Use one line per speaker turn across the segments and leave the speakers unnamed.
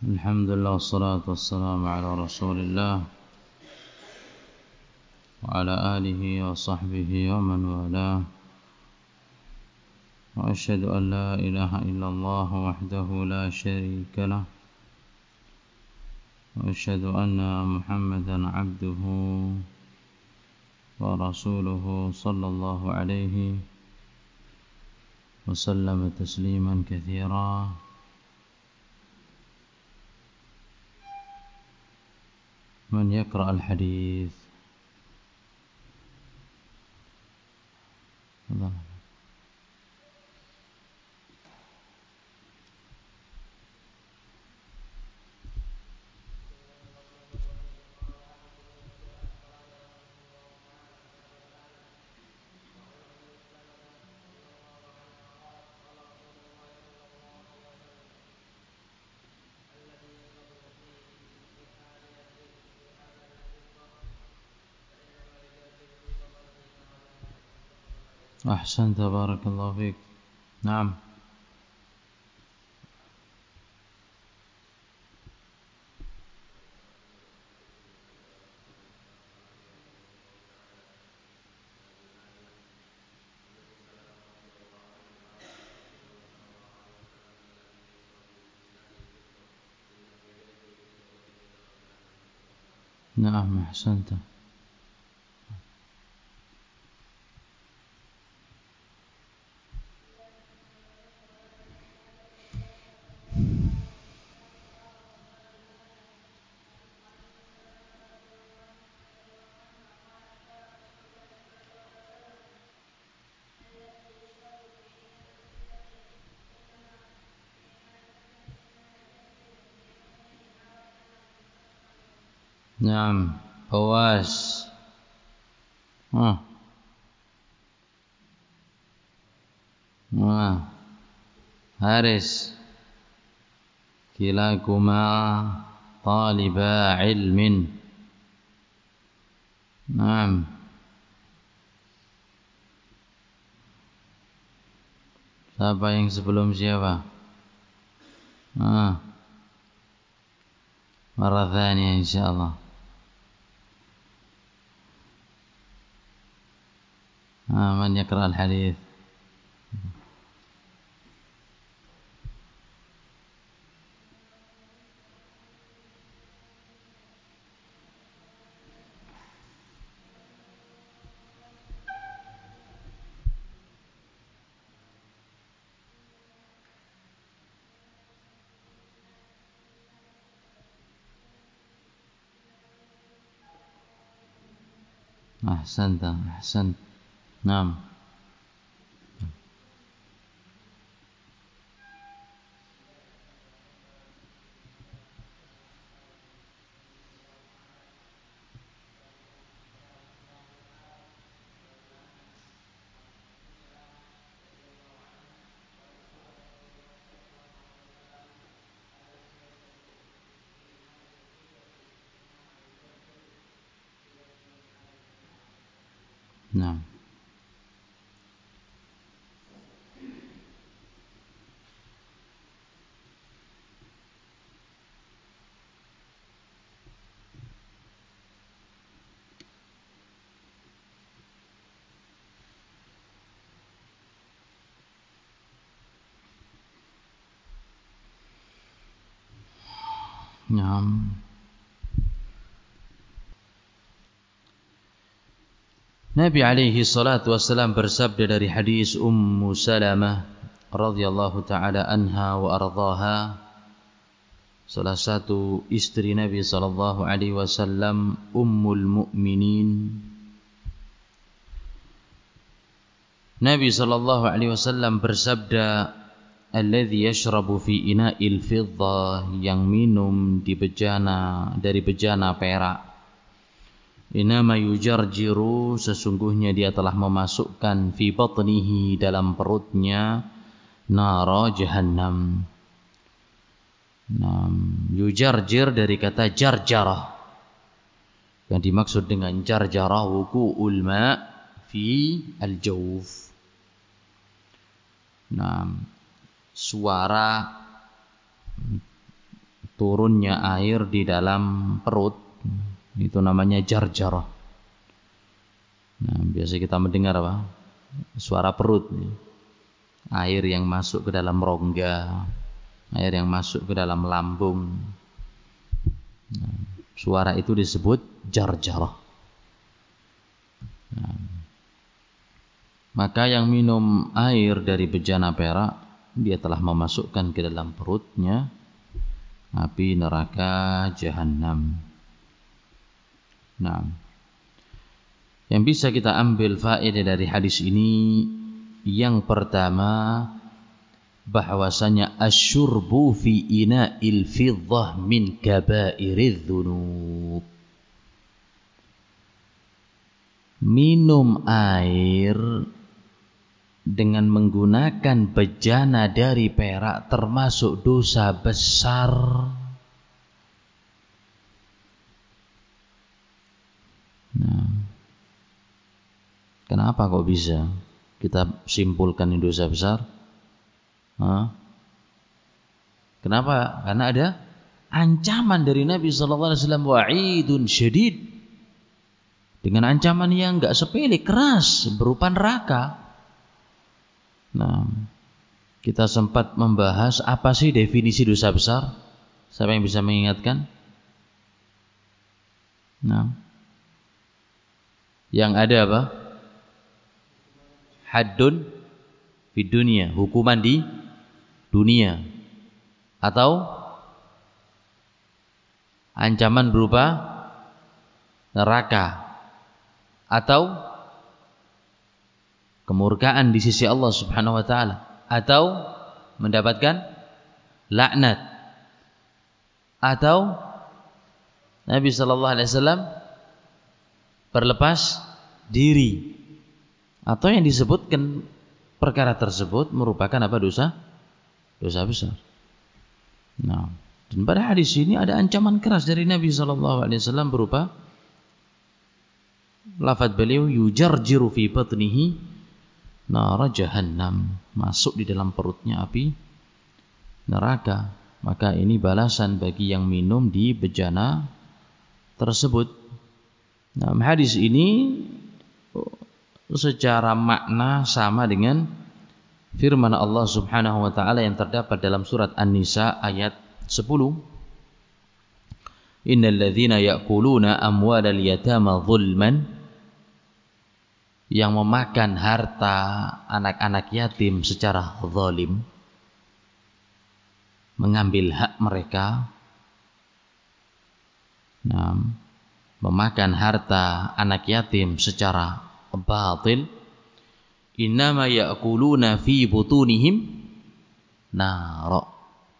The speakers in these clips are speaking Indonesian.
الحمد لله والصلاة والسلام على رسول الله وعلى آله وصحبه ومن والاه وأشهد أن لا إله إلا الله وحده لا شريك له وأشهد أن محمدا عبده ورسوله صلى الله عليه وسلم تسليما كثيرا. من يقرأ الحديث؟ أحسنت بارك الله فيك. نعم. نعم أحسنت. نعم فواز. Haris, kilakuma taliba ilmin. Naam. Siapa yang sebelum siapa? Marah thaniya insyaallah. Man yaqra al-hadith? أحسنت. نعم. نعم. نعم. Nabi alaihi salatu wassalam bersabda dari hadis Ummu Salamah radhiyallahu taala anha wa ardhaha, salah satu istri Nabi sallallahu alaihi wasallam, ummul mukminin. Nabi sallallahu alaihi wasallam bersabda, alladzi yashrabu fi ina'il fiddah, yang minum di bejana, dari bejana perak. Inama yujarjiru, sesungguhnya dia telah memasukkan fi batnihi, dalam perutnya, nara jahannam. Yujarjir dari kata jarjarah. Yang dimaksud dengan jarjarah wuqu'ul ma' fi al-jawf. Suara turunnya air di dalam perut, itu namanya jarjarah. Nah, biasa kita mendengar apa? Suara perut, air yang masuk ke dalam rongga, air yang masuk ke dalam lambung. Nah, suara itu disebut jarjarah. Nah, maka yang minum air dari bejana perak, dia telah memasukkan ke dalam perutnya api neraka Jahannam. Nah, yang bisa kita ambil faedah dari hadis ini, yang pertama, bahwasanya asyurbu fi ina'il fiddah min kabairidz dzunub. Minum air dengan menggunakan bejana dari perak termasuk dosa besar. Nah, kenapa kok bisa kita simpulkan ini dosa besar? Kenapa? Karena ada ancaman dari Nabi SAW, wa'idun syadid, dengan ancaman yang enggak sepele, keras, berupa neraka. Nah, kita sempat membahas apa sih definisi dosa besar? Siapa yang bisa mengingatkan? Nah, yang ada apa? Haddun di dunia, hukuman di dunia, atau ancaman berupa neraka, atau kemurkaan di sisi Allah Subhanahu wa taala, atau mendapatkan laknat, atau Nabi sallallahu alaihi wasallam berlepas diri, atau yang disebutkan perkara tersebut merupakan apa? Dosa besar. Nah, dan pada hadis ini ada ancaman keras dari Nabi sallallahu alaihi wasallam berupa lafaz beliau, yujarjiru fi batnihi nar jahannam, masuk di dalam perutnya api neraka. Maka ini balasan bagi yang minum di bejana tersebut. Nah, hadis ini secara makna sama dengan firman Allah Subhanahu wa taala yang terdapat dalam surat An-Nisa ayat 10. Innal ladzina ya'kuluna amwalal yatama zulman, yang memakan harta anak-anak yatim secara zalim, mengambil hak mereka. Nah, memakan harta anak yatim secara batil, innama ya'kuluna fi butunihim nar.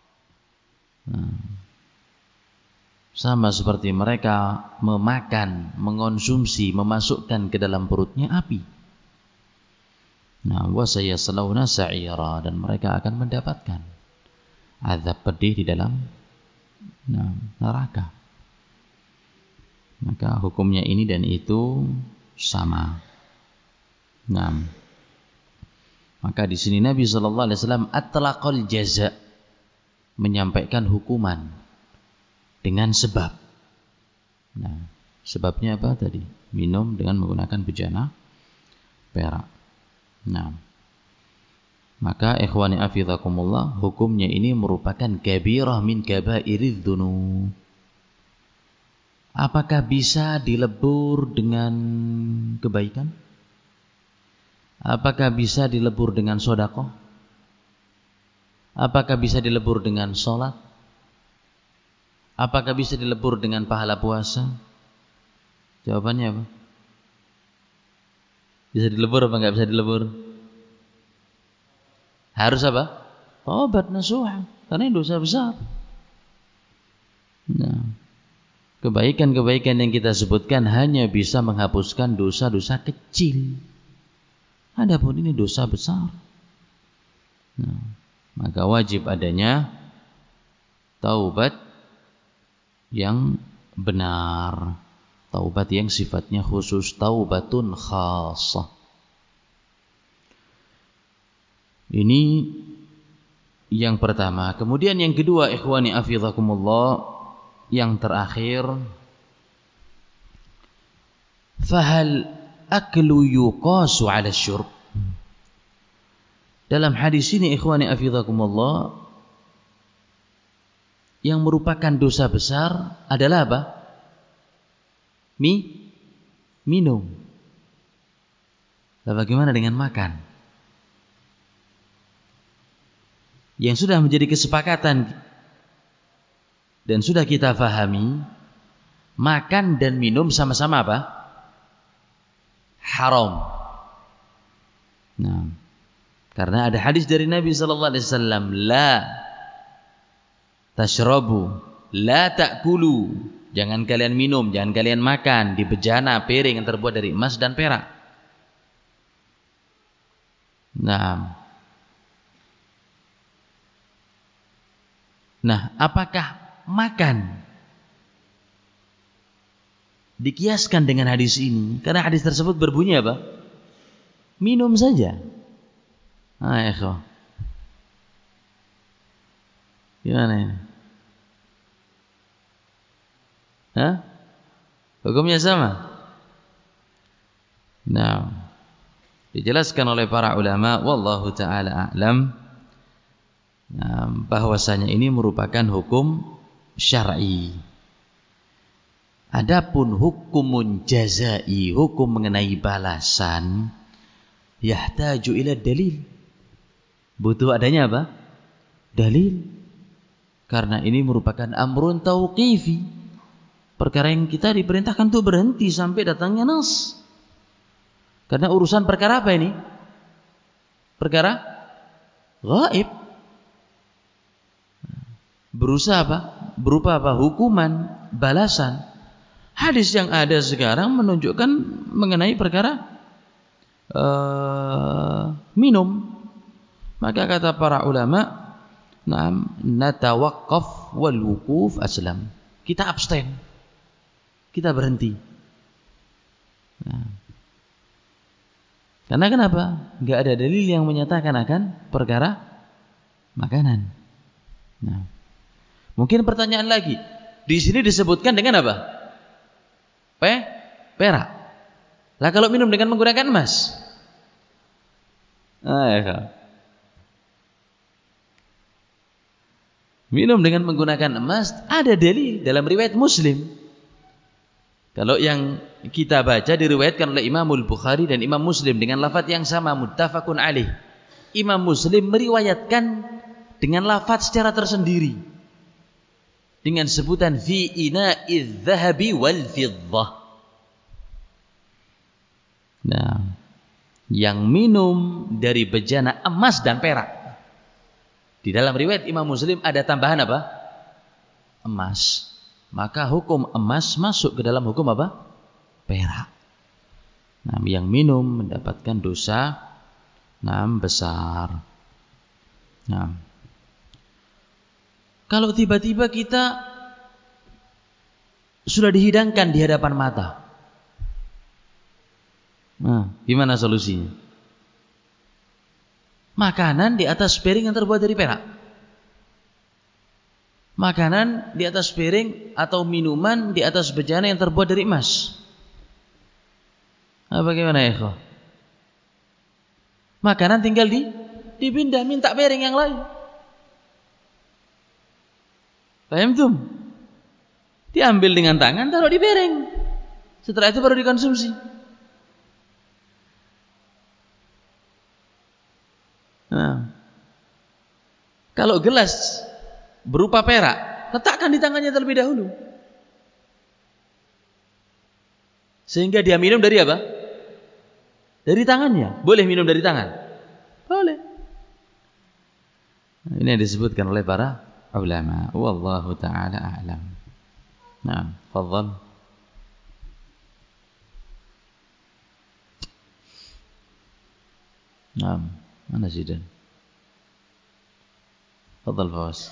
Sama seperti mereka memakan, mengonsumsi, memasukkan ke dalam perutnya api. Nah, wa sayaslawna sa'ira, dan mereka akan mendapatkan azab pedih di dalam neraka. Maka hukumnya ini dan itu sama. Nah, maka di sini Nabi sallallahu alaihi wasallam atlaqal jaza, menyampaikan hukuman dengan sebab. Nah, sebabnya apa tadi? Minum dengan menggunakan bejana perak. Nah, maka ikhwani afizakumullah, hukumnya ini merupakan kabirah min kabairidz dzunub. Apakah bisa dilebur dengan kebaikan? Apakah bisa dilebur dengan sedekah? Apakah bisa dilebur dengan salat? Apakah bisa dilebur dengan pahala puasa? Jawabannya apa? Bisa dilebur apa enggak bisa dilebur? Harus apa? Taubat nasuha, karena ini dosa besar. Nah, kebaikan-kebaikan yang kita sebutkan hanya bisa menghapuskan dosa-dosa kecil. Adapun ini dosa besar. Nah, maka wajib adanya taubat yang benar, taubat yang sifatnya khusus, taubatun khassah. Ini yang pertama. Kemudian yang kedua, ikhwani afidhakumullah, yang terakhir, fahal aklu yuqasu 'ala syurb. Dalam hadis ini ikhwani afidhakumullah, yang merupakan dosa besar adalah apa? Minum. Lalu bagaimana dengan makan? Yang sudah menjadi kesepakatan dan sudah kita fahami, makan dan minum sama-sama apa? Haram. Nah, karena ada hadis dari Nabi sallallahu alaihi wasallam, la tashrabu, la ta'kulu. Jangan kalian minum, jangan kalian makan di bejana piring yang terbuat dari emas dan perak. Nah, apakah makan dikiaskan dengan hadis ini? Karena hadis tersebut berbunyi apa? Minum saja. Ikhwah. Gimana ini? Hukumnya sama? Nah, dijelaskan oleh para ulama, wallahu ta'ala a'lam, bahwasanya ini merupakan hukum syar'i. Adapun hukumun jazai, hukum mengenai balasan, yahtaju ila dalil. Butuh adanya apa? Dalil. Karena ini merupakan amrun tauqifi. Perkara yang kita diperintahkan untuk berhenti sampai datangnya nas. Karena urusan perkara apa ini? Perkara gaib. Berupa apa? Hukuman, balasan. Hadis yang ada sekarang menunjukkan mengenai perkara minum. Maka kata para ulama, natawaqqaf wal wuquf aslam. Kita abstain. Kita berhenti. Karena kenapa? Enggak ada dalil yang menyatakan akan perkara makanan. Mungkin pertanyaan lagi. Di sini disebutkan dengan apa? Perak. Lah kalau minum dengan menggunakan emas? Minum dengan menggunakan emas ada dalil dalam riwayat Muslim. Kalau yang kita baca diriwayatkan oleh Imamul Bukhari dan Imam Muslim dengan lafaz yang sama, muttafaqun alaih. Imam Muslim meriwayatkan dengan lafaz secara tersendiri dengan sebutan fi ina'iz zahabi wal fiddah. Nah, yang minum dari bejana emas dan perak. Di dalam riwayat Imam Muslim ada tambahan apa? Emas. Maka hukum emas masuk ke dalam hukum apa? Perak. Yang minum mendapatkan dosa besar. Kalau tiba-tiba kita sudah dihidangkan di hadapan mata, gimana solusinya? Makanan di atas piring yang terbuat dari perak. Makanan di atas piring atau minuman di atas bejana yang terbuat dari emas. Bagaimana ya? Makanan tinggal dipindah, minta piring yang lain. Paham tuh? Diambil dengan tangan, taruh di piring. Setelah itu baru dikonsumsi. Kalau gelas berupa perak, letakkan di tangannya terlebih dahulu. Sehingga dia minum dari apa? Dari tangannya. Boleh minum dari tangan? Boleh. Ini yang disebutkan oleh para ulama. Wallahu ta'ala a'lam. Fadhal. Mana Zidan? Fadhal Fawas.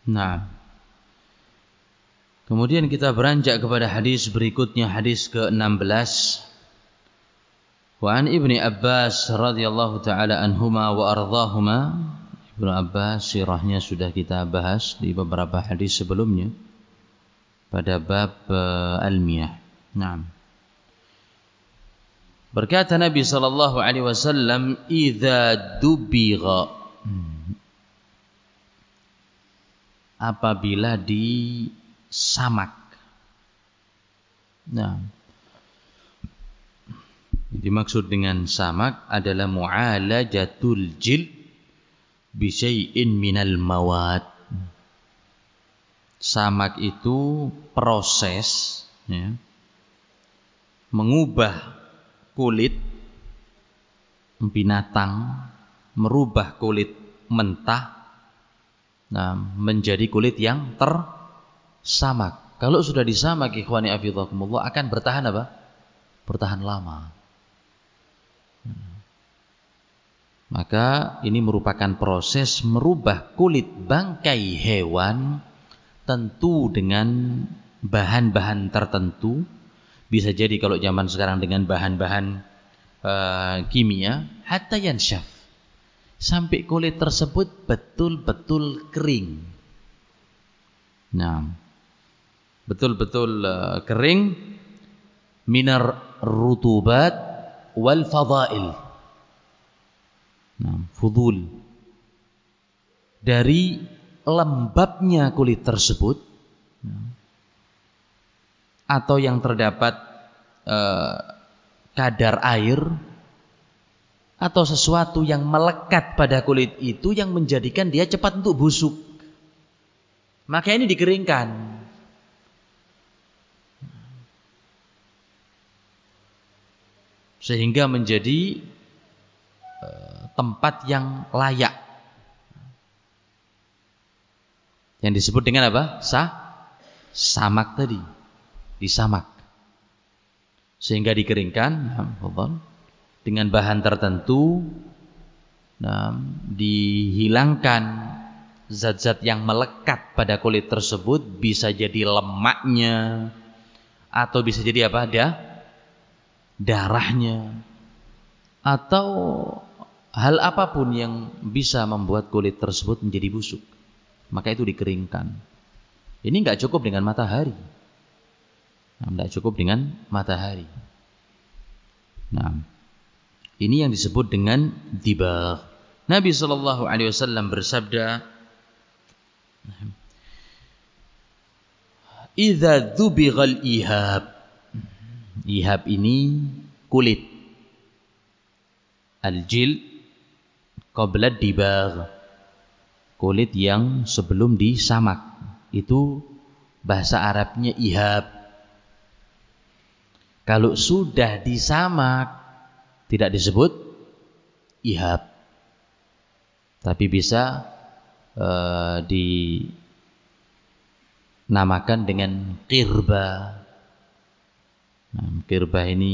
Nah, kemudian kita beranjak kepada hadis berikutnya, hadis ke-16. Wa an Ibni Abbas radhiyallahu taala anhuma wa ardhahuma. Ibnu Abbas sirahnya sudah kita bahas di beberapa hadis sebelumnya pada bab al-miyah. Naam. Berkata Nabi sallallahu alaihi wasallam, "Idza dubigha." Apabila disamak. Nah, dimaksud dengan samak adalah mu'alajatul jild bi syai'in minal mawad. Samak itu proses ya, mengubah kulit binatang, merubah kulit mentah menjadi kulit yang tersamak. Kalau sudah disamak, ikhwani afidhakumullah, akan bertahan apa? Bertahan lama. Maka ini merupakan proses merubah kulit bangkai hewan tentu dengan bahan-bahan tertentu. Bisa jadi kalau zaman sekarang dengan bahan-bahan kimia, hatta yanshaf, sampai kulit tersebut betul-betul kering. Nah, betul-betul kering minar rutubat wal fadail. Nah, fudul, dari lembabnya kulit tersebut atau yang terdapat kadar air atau sesuatu yang melekat pada kulit itu yang menjadikan dia cepat untuk busuk. Maka ini dikeringkan. Sehingga menjadi tempat yang layak. Yang disebut dengan apa? Samak tadi. Disamak. Sehingga dikeringkan dengan bahan tertentu, dihilangkan zat-zat yang melekat pada kulit tersebut. Bisa jadi lemaknya, atau bisa jadi apa? Darahnya, atau hal apapun yang bisa membuat kulit tersebut menjadi busuk. Maka itu dikeringkan. Ini enggak cukup dengan matahari. Enggak cukup dengan matahari. Nah, ini yang disebut dengan dibagh. Nabi sallallahu alaihi wasallam bersabda, "Idza dzubighal ihab." Ihab ini kulit. Al-jild qabla dibagh. Kulit yang sebelum disamak. Itu bahasa Arabnya ihab. Kalau sudah disamak tidak disebut ihab. Tapi bisa dinamakan dengan qirba. Qirba ini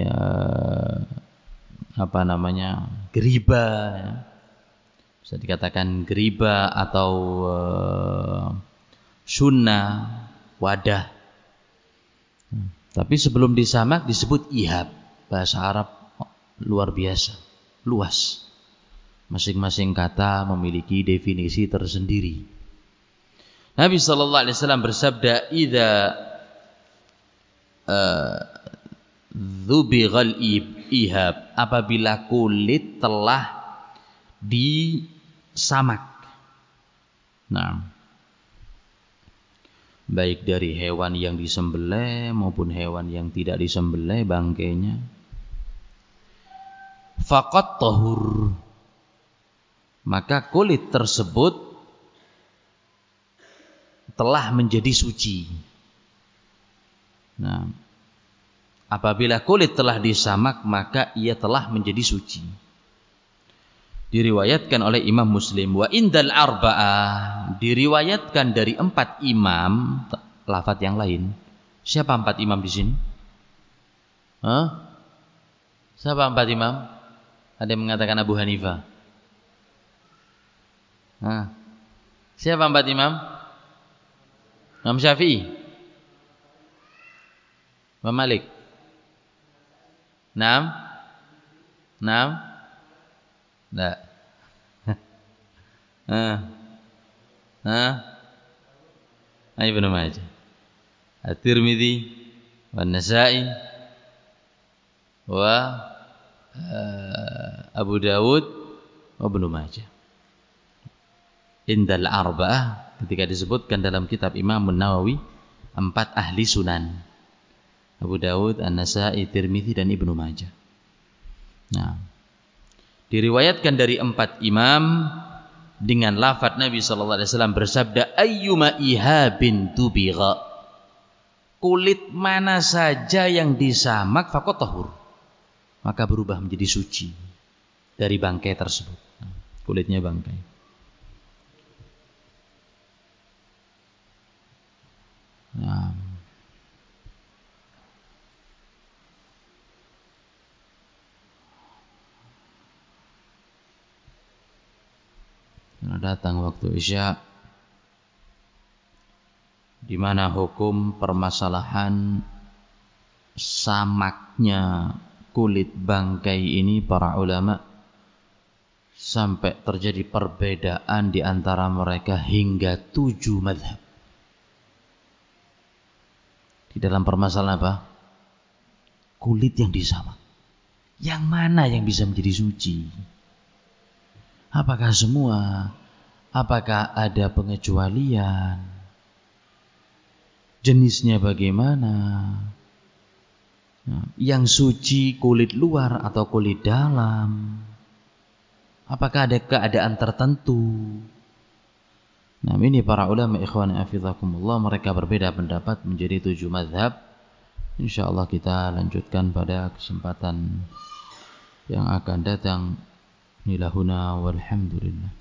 geriba. Bisa dikatakan geriba atau sunnah, wadah. Tapi sebelum disamak disebut ihab. Bahasa Arab luar biasa, luas. Masing-masing kata memiliki definisi tersendiri. Nabi sallallahu alaihi wasallam bersabda, "Idza dzubighal ihab." Apabila kulit telah disamak. Nah, baik dari hewan yang disembelih maupun hewan yang tidak disembelih bangkainya. Faqat tahur. Maka kulit tersebut telah menjadi suci. Nah, apabila kulit telah disamak, maka ia telah menjadi suci. Diriwayatkan oleh Imam Muslim. Wa indal arba'ah. Diriwayatkan dari 4 imam. Lafaz yang lain. Siapa 4 imam di sini? Siapa 4 imam? Ada yang mengatakan Abu Hanifah. Siapa 4 imam? Imam Syafi'i, Imam Malik. Naam. Enggak. Ibnu Majah. At-Tirmidzi wa An-Nasa'i wa Abu Dawud wa Ibnu Majah. Indal arba'ah, ketika disebutkan dalam kitab Imam Nawawi, 4 ahli sunan. Abu Dawud, An-Nasa'i, Tirmidzi dan Ibnu Majah. Nah, diriwayatkan dari 4 imam dengan lafaz Nabi sallallahu alaihi wasallam bersabda, ayyuma ihabin tubigha, kulit mana saja yang disamak faqad tahur, maka berubah menjadi suci dari bangkai tersebut. Kulitnya bangkai. Nah, datang waktu Isya, di mana hukum permasalahan samaknya kulit bangkai ini para ulama sampai terjadi perbedaan di antara mereka hingga 7 mazhab. Di dalam permasalahan apa? Kulit yang disamak. Yang mana yang bisa menjadi suci? Apakah semua? Apakah ada pengecualian? Jenisnya bagaimana? Yang suci kulit luar atau kulit dalam? Apakah ada keadaan tertentu? Nah, ini para ulama ikhwan hafizakumullah, mereka berbeda pendapat menjadi 7 mazhab. Insyaallah kita lanjutkan pada kesempatan yang akan datang. Ilahuna walhamdulillah.